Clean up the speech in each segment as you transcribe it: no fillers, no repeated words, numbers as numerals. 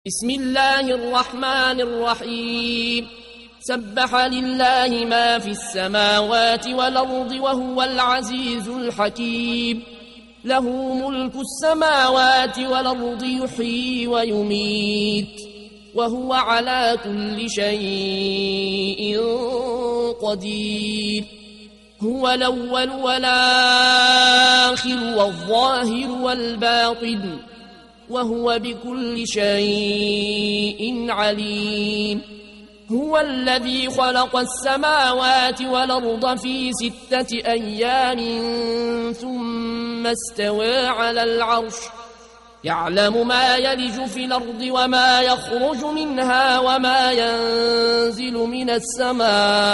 بسم الله الرحمن الرحيم سبح لله ما في السماوات والأرض وهو العزيز الحكيم له ملك السماوات والأرض يحيي ويميت وهو على كل شيء قدير هو الأول والآخر والظاهر والباطن وهو بكل شيء عليم هو الذي خلق السماوات والأرض في 6 أيام ثم استوى على العرش يعلم ما يلج في الأرض وما يخرج منها وما ينزل من السماء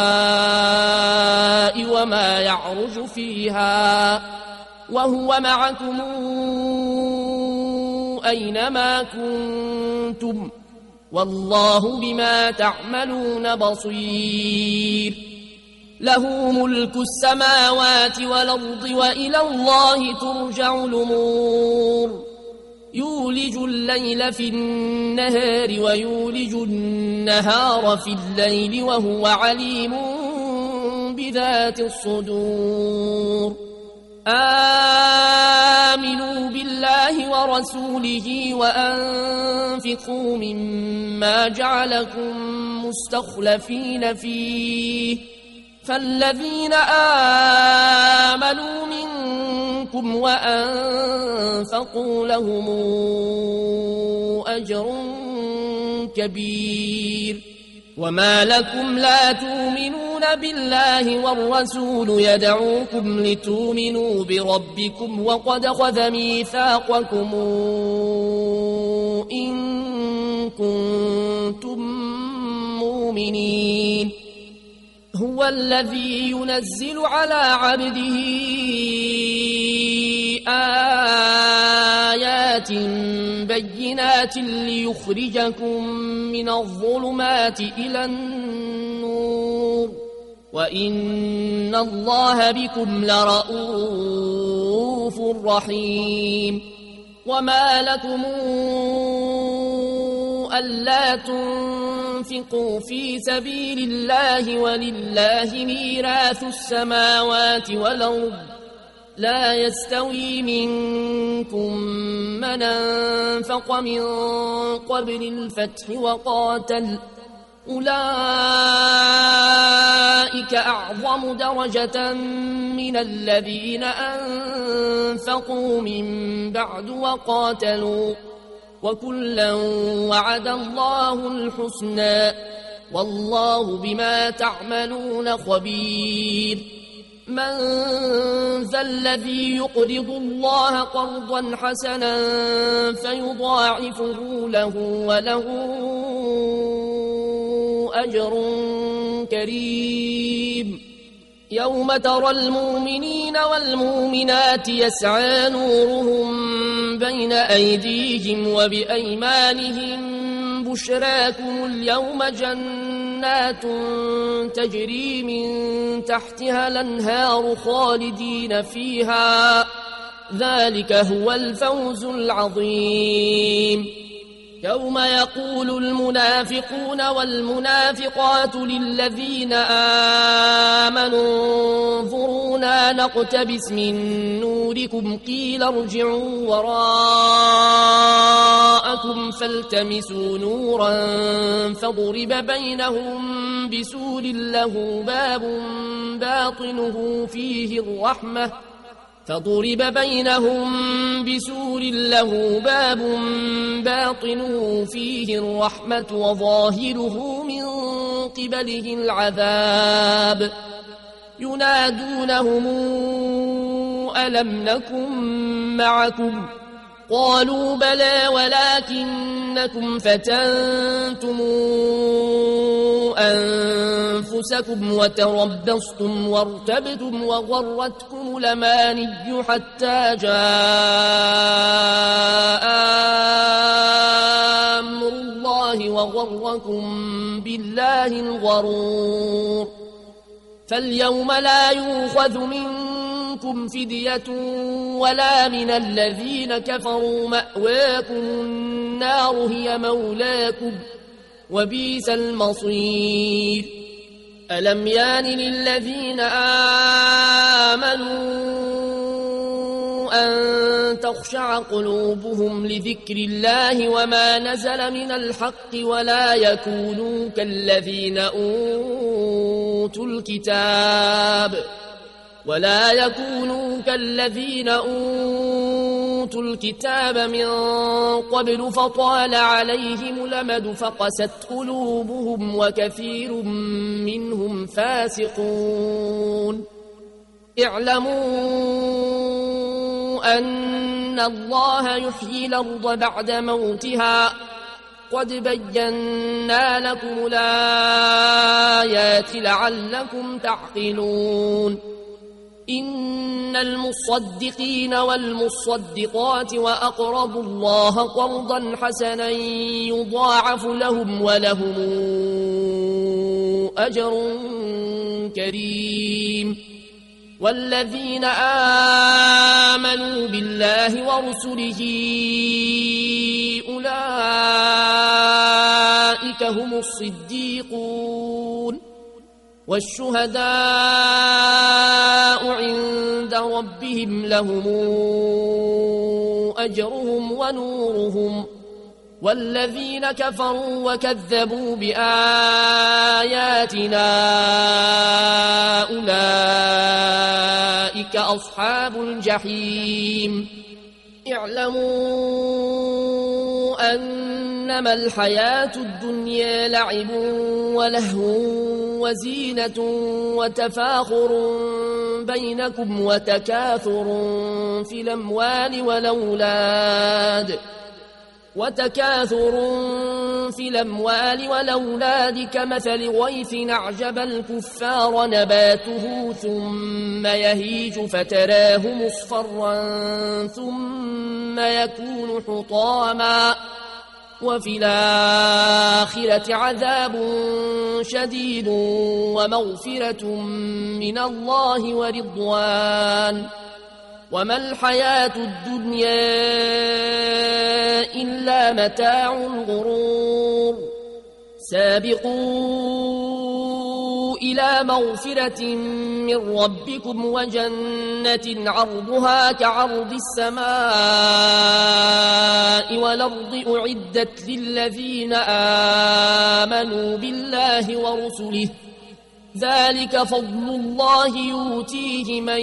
وما يعرج فيها وهو معكم أينما كنتم والله بما تعملون بصير له ملك السماوات والأرض وإلى الله ترجع الأمور يولج الليل في النهار ويولج النهار في الليل وهو عليم بذات الصدور آمنوا بالله ورسوله وأنفقوا مما جعلكم مستخلفين فيه فالذين آمنوا منكم وأنفقوا لهم أجر كبير وما لكم لا تؤمنون بالله والرسول يدعوكم لتؤمنوا بربكم وقد خذ ميثاقكم إن كنتم مؤمنين هو الذي ينزل على عبده آيات بينات ليخرجكم من الظلمات إلى النور وإن الله بكم لرؤوف رحيم وما لكم ألا تنفقوا في سبيل الله ولله ميراث السماوات والأرض لا يستوي منكم من أنفق من قبل الفتح وقاتل أولئك أعظم درجة من الذين أنفقوا من بعد وقاتلوا وكلا وعد الله الحسنى والله بما تعملون خبير من ذا الذي يقرض الله قرضا حسنا فيضاعفه له وله أجر كريم يوم ترى المؤمنين والمؤمنات يسعى نورهم بين أيديهم وبأيمانهم بشراكم اليوم جنات تجري من تحتها الأنهار خالدين فيها ذلك هو الفوز العظيم يوم يقول المنافقون والمنافقات للذين آمنوا انظرونا نقتبس من نوركم قيل ارجعوا وراءكم فالتمسوا نورا فضرب بينهم بسور له باب باطنه فيه الرحمة فضرب بينهم بسور له باب باطنه فيه الرحمة وظاهره من قبله العذاب ينادونهم ألم نكن معكم قالوا بلى ولكنكم فتنتم أنفسكم وتربصتم وارتبتم وغرتكم الأماني حتى جاء أمر الله وغركم بالله الغرور فاليوم لا يؤخذ منكم فدية ولا من الذين كفروا مأواكم النار هي مولاكم وبئس المصير ألم يان للذين آمنوا أن تخشع قلوبهم لذكر الله وما نزل من الحق ولا يكونوا كالذين أوتوا الكتاب من قبل فطال عليهم الأمد فقست قلوبهم وكثير منهم فاسقون اعلموا أن الله يحيي الأرض بعد موتها قد بينا لكم الآيات لعلكم تعقلون إن المصدقين والمصدقات وأقرضوا الله قرضا حسنا يضاعف لهم ولهم أجر كريم والذين آمنوا بالله ورسله أولئك هم الصديقون والشهداء عند ربهم لهم أجرهم ونورهم والذين كفروا وكذبوا بآياتنا أولئك أصحاب الجحيم اعلموا أنما الحياة الدنيا لعب ولهو وزينة وتفاخر بينكم وتكاثر في الأموال والأولاد كمثل غيث أعجب الكفار نباته ثم يهيج فتراه مصفرا ثم يكون حطاما وفي الآخرة عذاب شديد ومغفرة من الله ورضوان وما الحياة الدنيا إلا متاع الغرور سابقوا إلى مغفرة من ربكم وجنة عرضها كعرض السماء والأرض أعدت للذين آمنوا بالله ورسله ذلك فضل الله يؤتيه من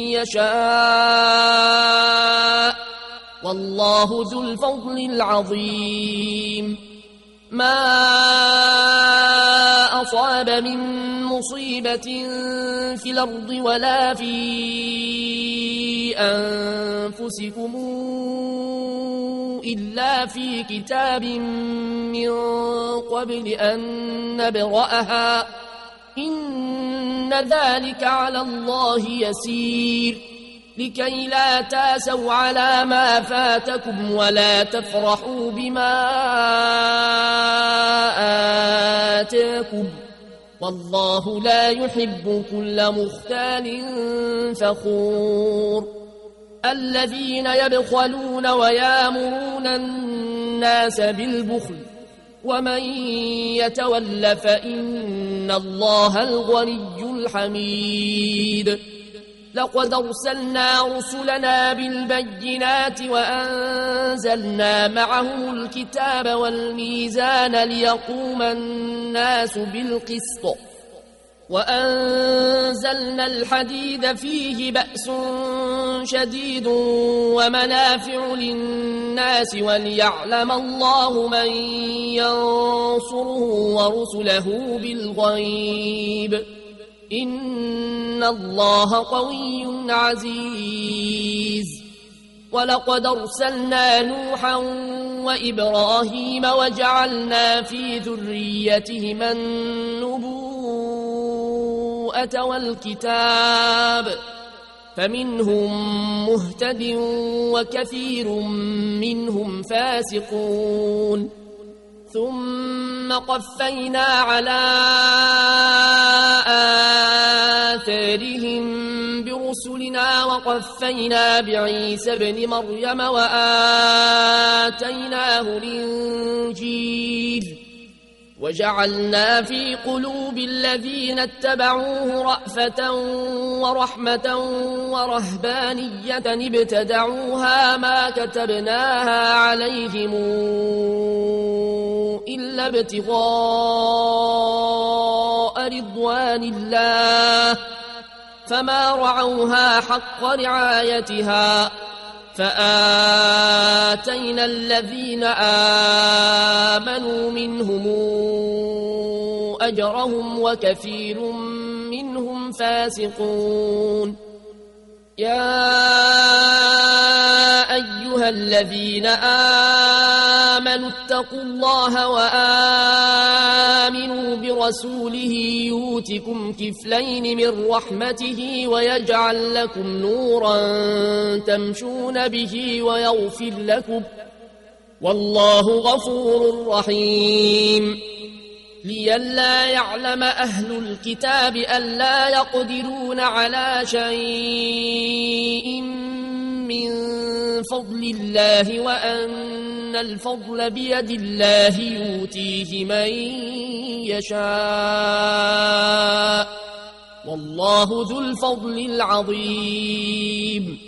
يشاء والله ذو الفضل العظيم ما أصاب من مصيبة في الأرض ولا في أنفسكم إلا في كتاب من قبل أن نبرأها إن ذلك على الله يسير لكي لا تاسوا على ما فاتكم ولا تفرحوا بما آتاكم والله لا يحب كل مختال فخور الذين يبخلون ويامرون الناس بالبخل ومن يتول فإن الله الغني الحميد لقد أرسلنا رسلنا بالبينات وأنزلنا معهم الكتاب والميزان ليقوم الناس بالقسط وأنزلنا الحديد فيه بأس شديد ومنافع للناس وليعلم الله من ينصره ورسله بالغيب إن الله قوي عزيز ولقد أرسلنا نوحا وإبراهيم وجعلنا في ذريتهما النبوءة والكتاب فمنهم مهتد وكثير منهم فاسقون ثم قفينا على آثارهم برسلنا رسلنا وقفينا بعيسى ابن مريم وآتيناه الإنجيل وجعلنا في قلوب الذين اتبعوه رأفة ورحمة ورهبانية ابتدعوها ما كتبناها عليهم إلا ابتغاء رضوان الله فما رعوها حق رعايتها فآتينا الذين آمنوا منهم أجرهم وكثير منهم فاسقون يا أيها الذين آمنوا اتقوا الله وآمنوا برسوله يؤتكم كفلين من رحمته ويجعل لكم نورا تمشون به ويغفر لكم والله غفور رحيم لئلا يعلم أهل الكتاب ألا يقدرون على شيء من فضل الله وأن الفضل بيد الله يؤتيه من يشاء والله ذو الفضل العظيم